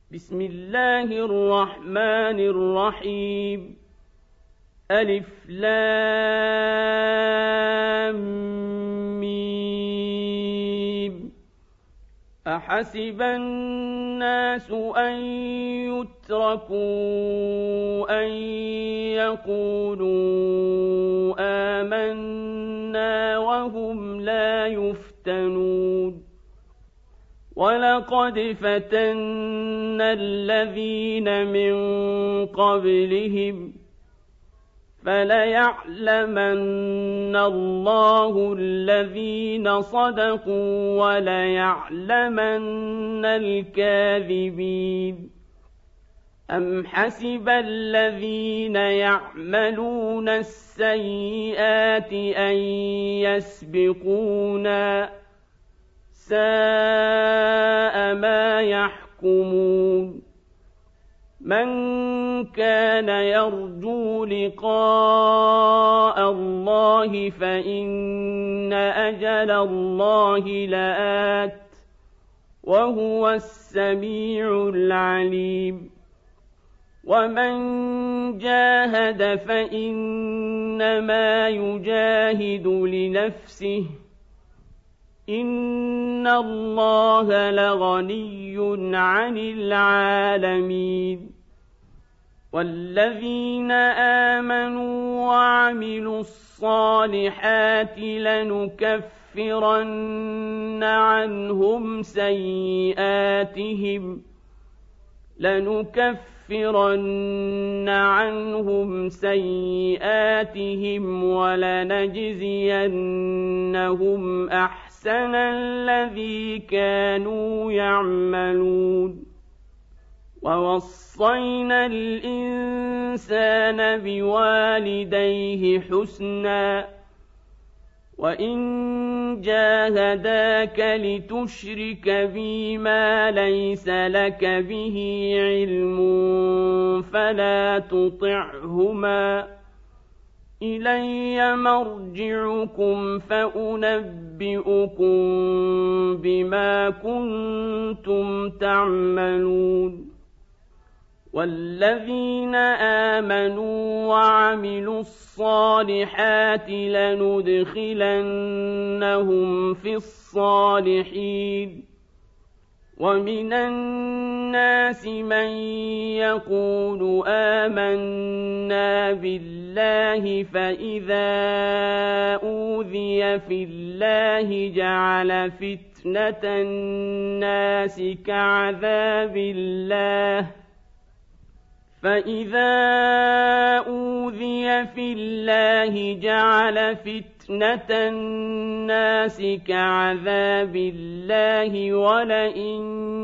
بسم الله الرحمن الرحيم ألف لام ميم أحسب الناس أن يتركوا أن يقولوا آمنا وهم لا يفتنون ولقد فتنا الذين من قبلهم فليعلمن الله الذين صدقوا وليعلمن الكاذبين أم حسب الذين يعملون السيئات أن يسبقونا ساء ما يحكمون من كان يرجو لقاء الله فإن أجل الله لآت وهو السميع العليم ومن جاهد فإنما يجاهد لنفسه إن الله لغني عن العالمين والذين آمنوا وعملوا الصالحات لنكفرن عنهم سيئاتهم ولنجزينهم أحسن الذي كانوا يعملون ووصينا الإنسان بوالديه حسنا وإن جاهداك لتشرك بي ما ليس لك به علم فلا تطعهما إلي مرجعكم فأنبئكم بما كنتم تعملون والذين آمنوا وعملوا الصالحات لندخلنهم في الصالحين ومن الناس من يقول آمنا بالله فإذا أوذي في الله جعل فتنة الناس كعذاب الله ولئن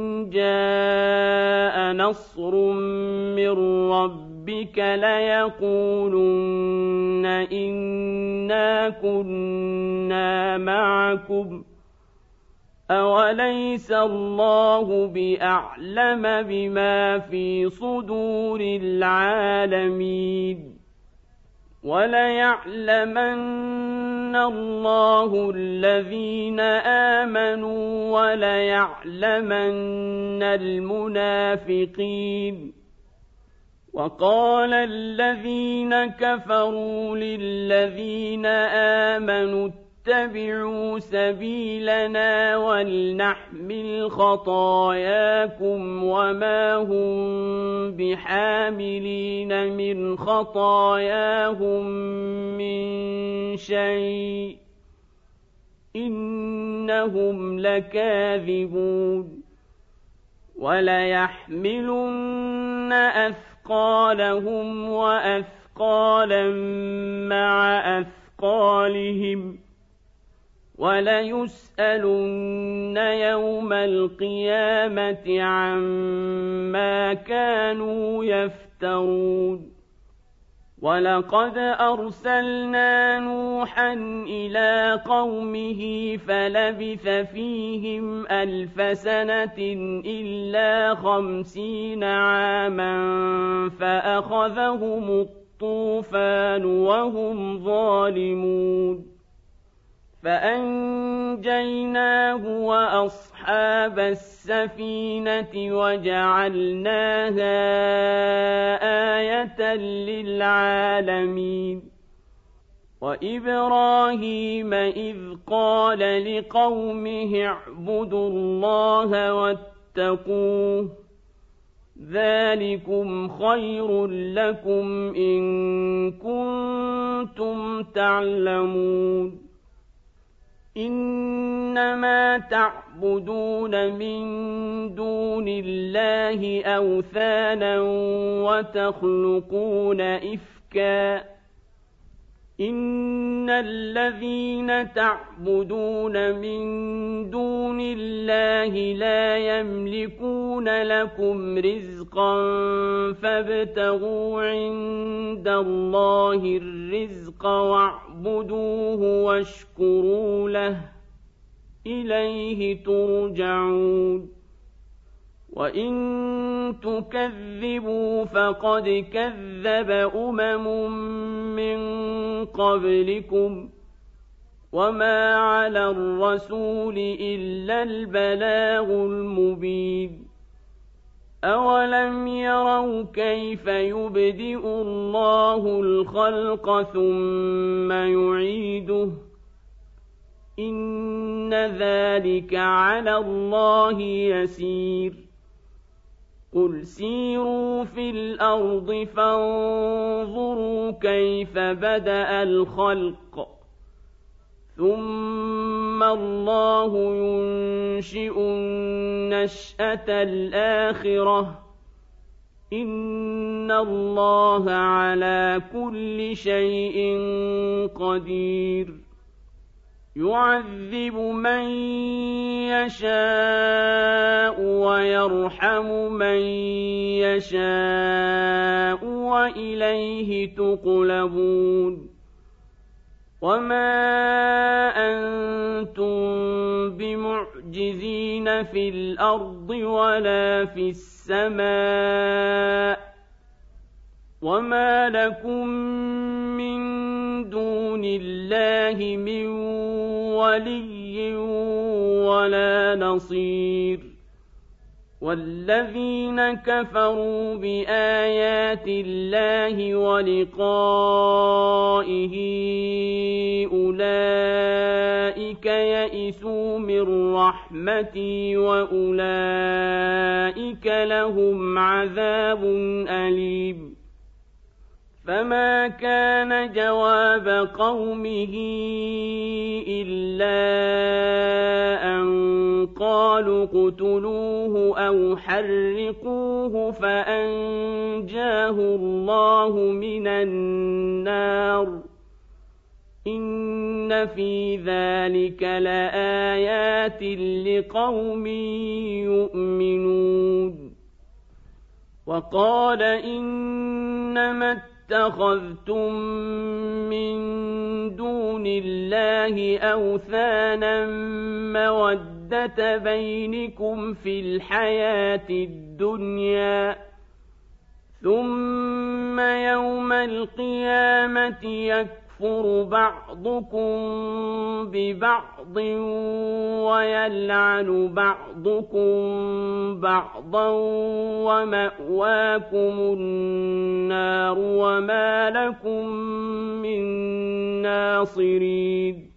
جاء نصر من ربك ليقولن إنا كنا معكم أوليس الله بأعلم بما في صدور العالمين وليعلمن الله الذين آمنوا وليعلمن المنافقين وقال الذين كفروا للذين آمنوا اتبعوا سبيلنا ولنحمل خطاياكم وما هم بحاملين من خطاياهم من شيء إنهم لكاذبون وليحملن أثقالهم وأثقالا مع أثقالهم وليسألن يوم القيامة عما كانوا يفترون ولقد أرسلنا نوحا إلى قومه فلبث فيهم 1000 سنة إلا 50 عاما فأخذهم الطوفان وهم ظالمون فأنجيناه وأصحاب السفينة وجعلناها آية للعالمين وإبراهيم إذ قال لقومه اعبدوا الله واتقوه ذلكم خير لكم إن كنتم تعلمون إنما تعبدون من دون الله أوثانا وتخلقون إفكا إن الذين تعبدون من دون الله لا يملكون لكم رزقا فابتغوا عند الله الرزق واعبدوه واشكروا له إليه ترجعون وإن تكذبوا فقد كذب من قبلكم وما على الرسول إلا البلاغ المبين أولم يروا كيف يبدئ الله الخلق ثم يعيده إن ذلك على الله يسير قل سيروا في الأرض فانظروا كيف بدأ الخلق ثم الله ينشئ النشأة الآخرة إن الله على كل شيء قدير يعذب من يشاء ويرحم من يشاء وإليه تقلبون وما أنتم بمعجزين في الأرض ولا في السماء وما لكم من دون الله من ولي ولا نصير والذين كفروا بآيات الله ولقائه أولئك يئسوا من رحمتي وأولئك لهم عذاب أليم فما كان جواب قومه إلا أن قالوا اقتلوه أو حرقوه فأنجاه الله من النار إن في ذلك لآيات لقوم يؤمنون وقال إنما اتخذتم من دون الله أوثانا مودة بينكم في الحياة الدنيا ثم يوم القيامة يكفر بعضكم ببعض ويلعن بعضكم بعضا ومأواكم النار وما لكم من ناصرين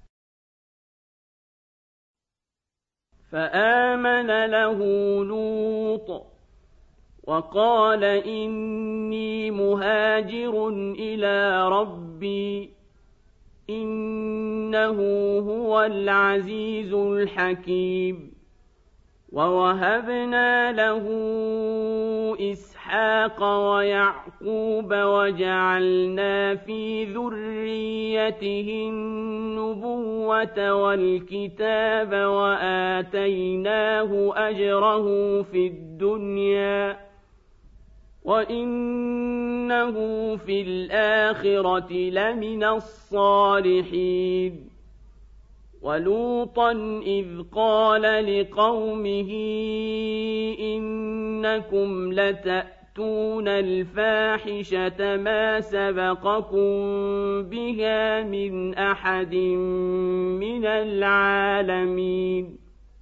فآمن له لوط وقال إني مهاجر إلى ربي إنه هو العزيز الحكيم ووهبنا له إسحاق ويعقوب وجعلنا في ذريته النبوة والكتاب وآتيناه أجره في الدنيا وإنه في الآخرة لمن الصالحين ولوطا إذ قال لقومه إنكم لتأتون تأتون الفاحشة ما سبقكم بها من أحد من العالمين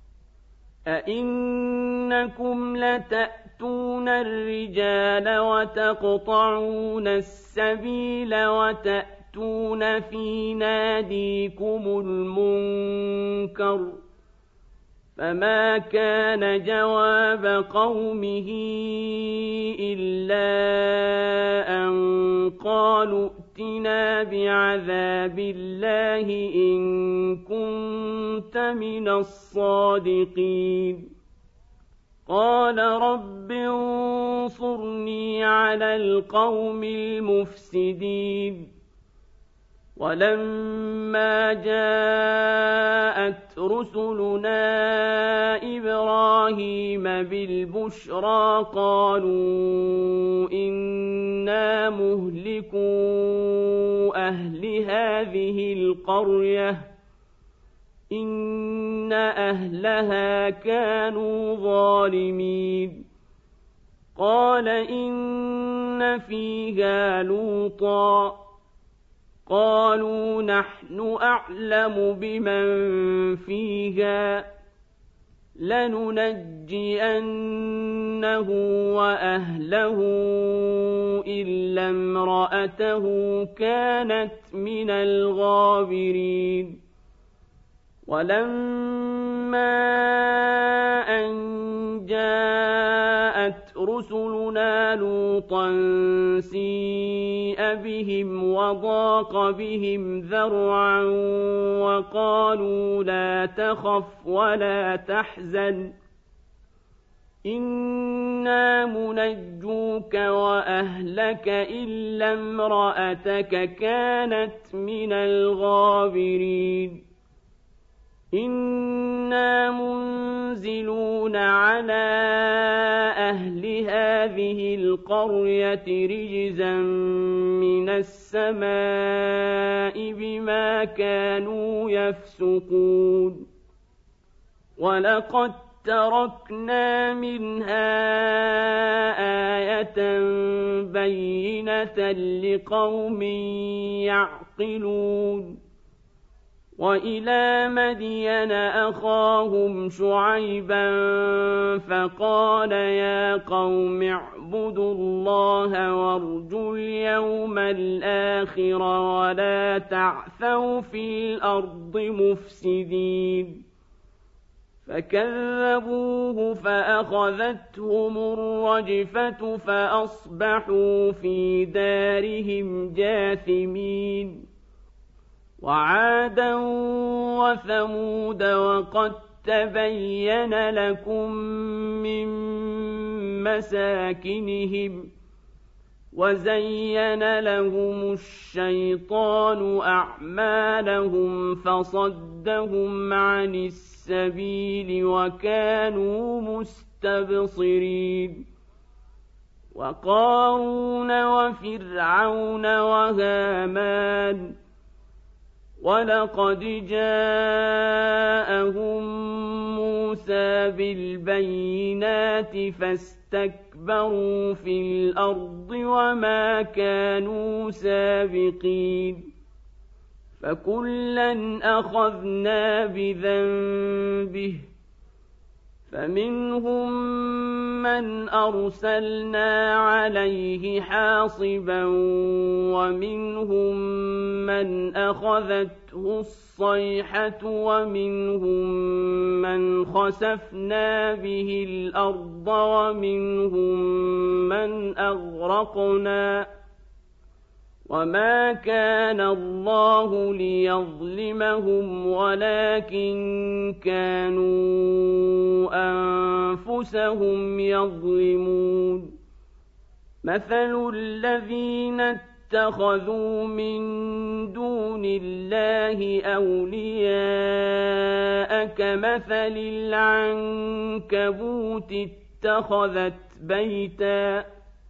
أئنكم لتأتون الرجال وتقطعون السبيل وتأتون في ناديكم المنكر فما كان جواب قومه إلا أن قالوا ائتنا بعذاب الله إن كنت من الصادقين قال رب انصرني على القوم المفسدين ولما جاءت رسلنا إبراهيم بالبشرى قالوا إنا مهلكو أهل هذه القرية إن أهلها كانوا ظالمين قال إن فيها لوطا قالوا نحن أعلم بمن فيها لننجينه وأهله إلا امرأته كانت من الغابرين ولما أن جاءت رسلنا لوطا سيء بهم وضاق بهم ذرعا وقالوا لا تخف ولا تحزن إنا منجوك وأهلك إلا امرأتك كانت من الغابرين إنا منزلون على أهل هذه القرية رجزا من السماء بما كانوا يفسقون ولقد تركنا منها آية بينة لقوم يعقلون وإلى مدين أخاهم شعيبا فقال يا قوم اعبدوا الله وارجوا اليوم الآخر ولا تعثوا في الأرض مفسدين فكذبوه فأخذتهم الرجفة فأصبحوا في دارهم جاثمين وعادا وثمود وقد تبين لكم من مساكنهم وزين لهم الشيطان أعمالهم فصدهم عن السبيل وكانوا مستبصرين وقارون وفرعون وهامان ولقد جاءهم موسى بالبينات فاستكبروا في الأرض وما كانوا سابقين فكلا أخذنا بذنبه فمنهم من أرسلنا عليه حاصبا ومنهم من أخذته الصيحة ومنهم من خسفنا به الأرض ومنهم من أغرقنا وما كان الله ليظلمهم ولكن كانوا أنفسهم يظلمون مثل الذين اتخذوا من دون الله أولياء كمثل العنكبوت اتخذت بيتا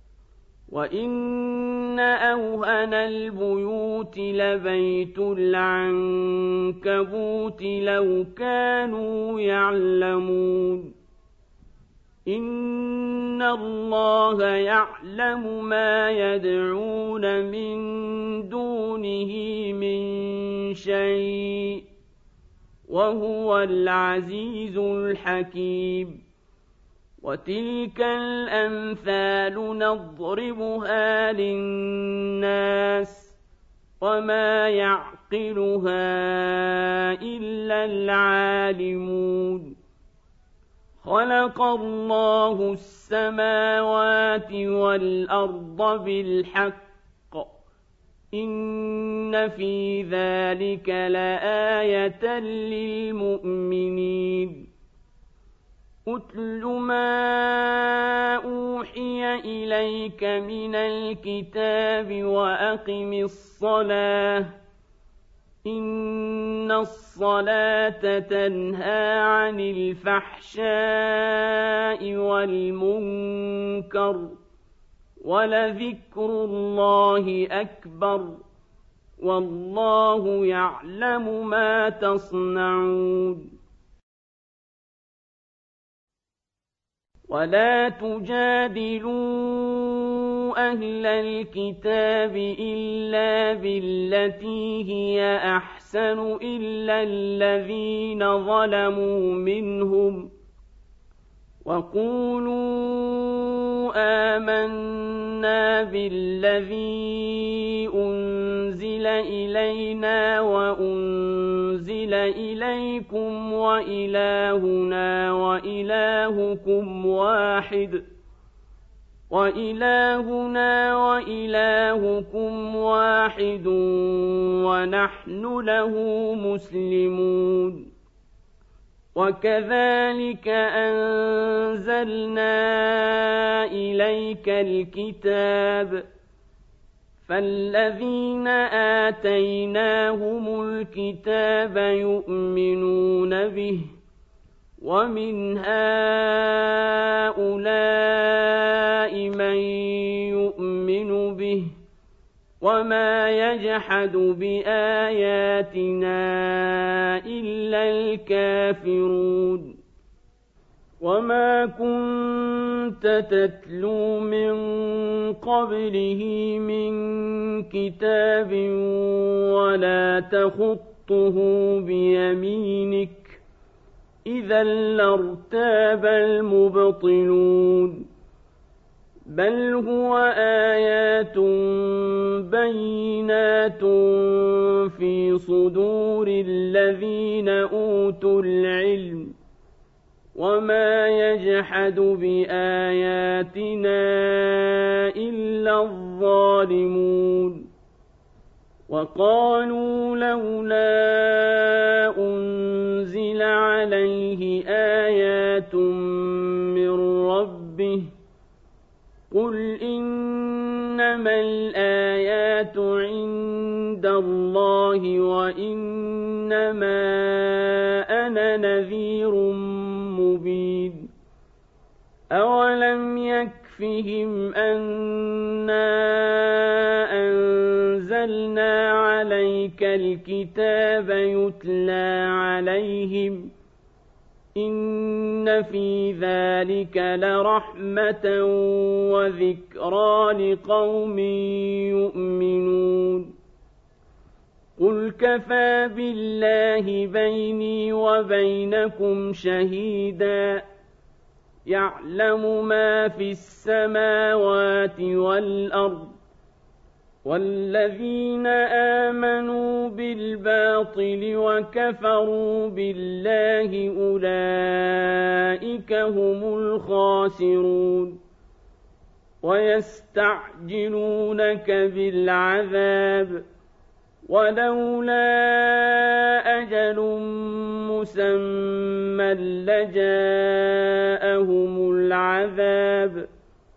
وإن أوهن البيوت لبيت العنكبوت لو كانوا يعلمون إن الله يعلم ما يدعون من دونه من شيء وهو العزيز الحكيم وتلك الأمثال نضربها للناس وما يعقلها إلا العالمون خلق الله السماوات والأرض بالحق إن في ذلك لآية للمؤمنين أتل ما أوحي إليك من الكتاب وأقم الصلاة إن الصلاة تنهى عن الفحشاء والمنكر ولذكر الله أكبر والله يعلم ما تصنعون ولا تجادلوا أهل الكتاب إلا بالتي هي أحسن إلا الذين ظلموا منهم وقولوا آمنا بالذي أنزل إلينا وأنزل إليكم وإلهنا وإلهكم واحد ونحن له مسلمون وكذلك أنزلنا إليك الكتاب فالذين آتيناهم الكتاب يؤمنون به ومن هؤلاء من يؤمن به وما يجحد بآياتنا إلا الكافرون وما كنت تتلو من قبله من كتاب ولا تخطه بيمينك إذا لارتاب المبطلون بل هو آيات بينات في صدور الذين أوتوا العلم وما يجحد بآياتنا إلا الظالمون وقالوا لولا أنزل عليه آيات من ربه قل إنما الآيات عند الله وإنما أنا نذير مبين أولم يكفهم أنا أنزلنا عليك الكتاب يتلى عليهم إن في ذلك لرحمة وذكرى لقوم يؤمنون قل كفى بالله بيني وبينكم شهيدا يعلم ما في السماوات والأرض والذين آمنوا بالباطل وكفروا بالله أولئك هم الخاسرون ويستعجلونك بالعذاب ولولا أجل مسمى لجاءهم العذاب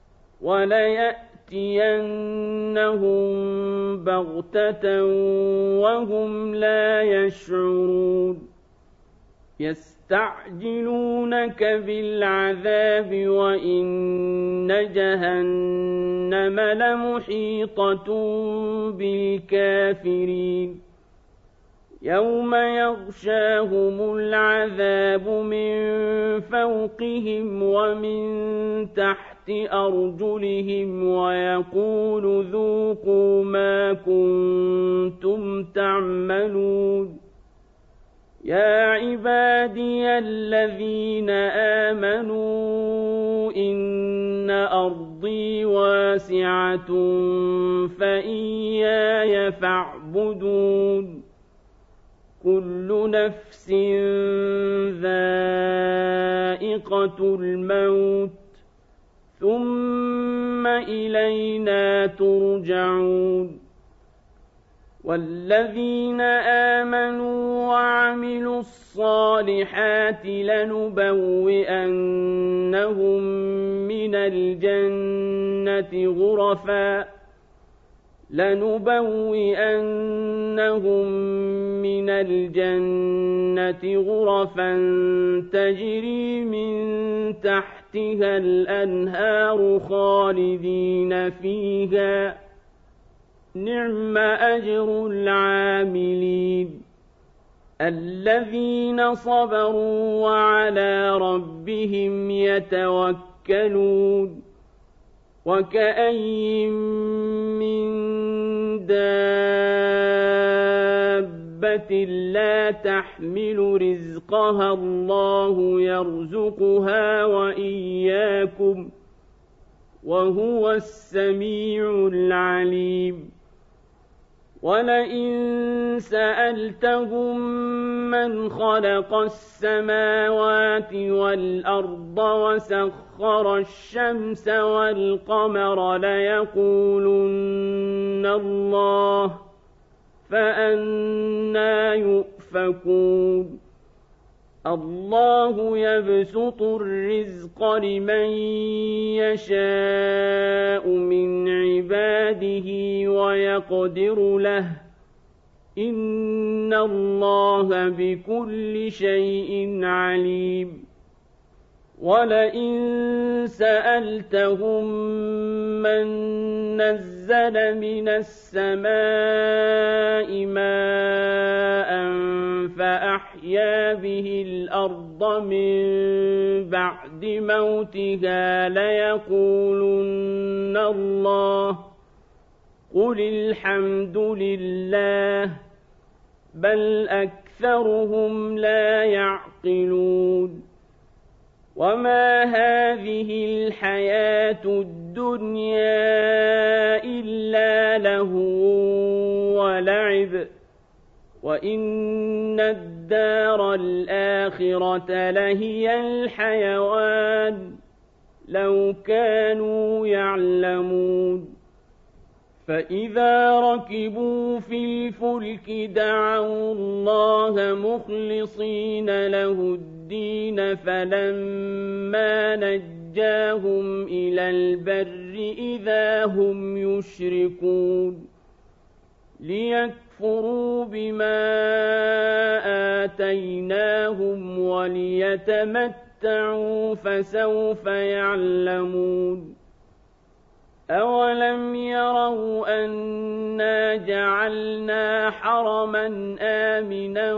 وليأتينهم بغتة وهم لا يشعرون يستعجلونك بالعذاب وإن جهنم لمحيطة بالكافرين يوم يغشاهم العذاب من فوقهم ومن تحت أرجلهم ويقول ذوقوا ما كنتم تعملون يا عبادي الذين آمنوا إن أرضي واسعة فإياي فاعبدون كل نفس ذائقة الموت ثم إلينا ترجعون والذين آمنوا وعملوا الصالحات لنبوئنهم من الجنة غرفا تجري من تحتها الأنهار خالدين فيها نعم أجر العاملين الذين صبروا وعلى ربهم يتوكلون وكأين من دابة لا تحمل رزقها الله يرزقها وإياكم وهو السميع العليم ولئن سألتهم من خلق السماوات والأرض وسخر الشمس والقمر ليقولن الله فأنى يؤفكون الله يبسط الرزق لمن يشاء من عباده ويقدر له إن الله بكل شيء عليم ولئن سألتهم من نزل من السماء ماء فأحيا به الأرض من بعد موتها ليقولن الله قل الحمد لله بل أكثرهم لا يعقلون وما هذه الحياة الدنيا إلا لهو ولعب وإن الدار الآخرة لهي الحيوان لو كانوا يعلمون فإذا ركبوا في الفلك دعوا الله مخلصين له الدين فلما نجاهم إلى البر إذا هم يشركون ليكفروا بما آتيناهم وليتمتعوا فسوف يعلمون أولم يروا أنا جعلنا حرما آمنا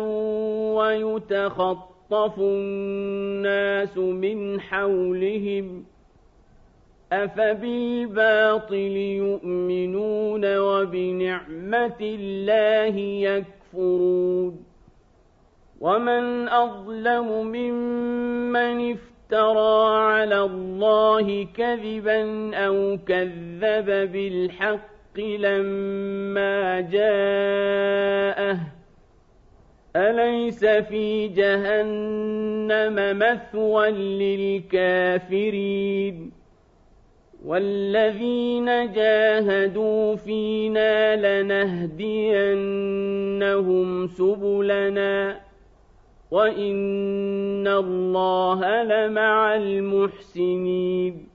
ويتخطف الناس من حولهم أفبالباطل يؤمنون وبنعمة الله يكفرون ومن أظلم ممن افترى على الله كذبا أو كذب بالحق لما جاءه أليس في جهنم مثوى للكافرين والذين جاهدوا فينا لنهدينهم سبلنا وإن الله لمع المحسنين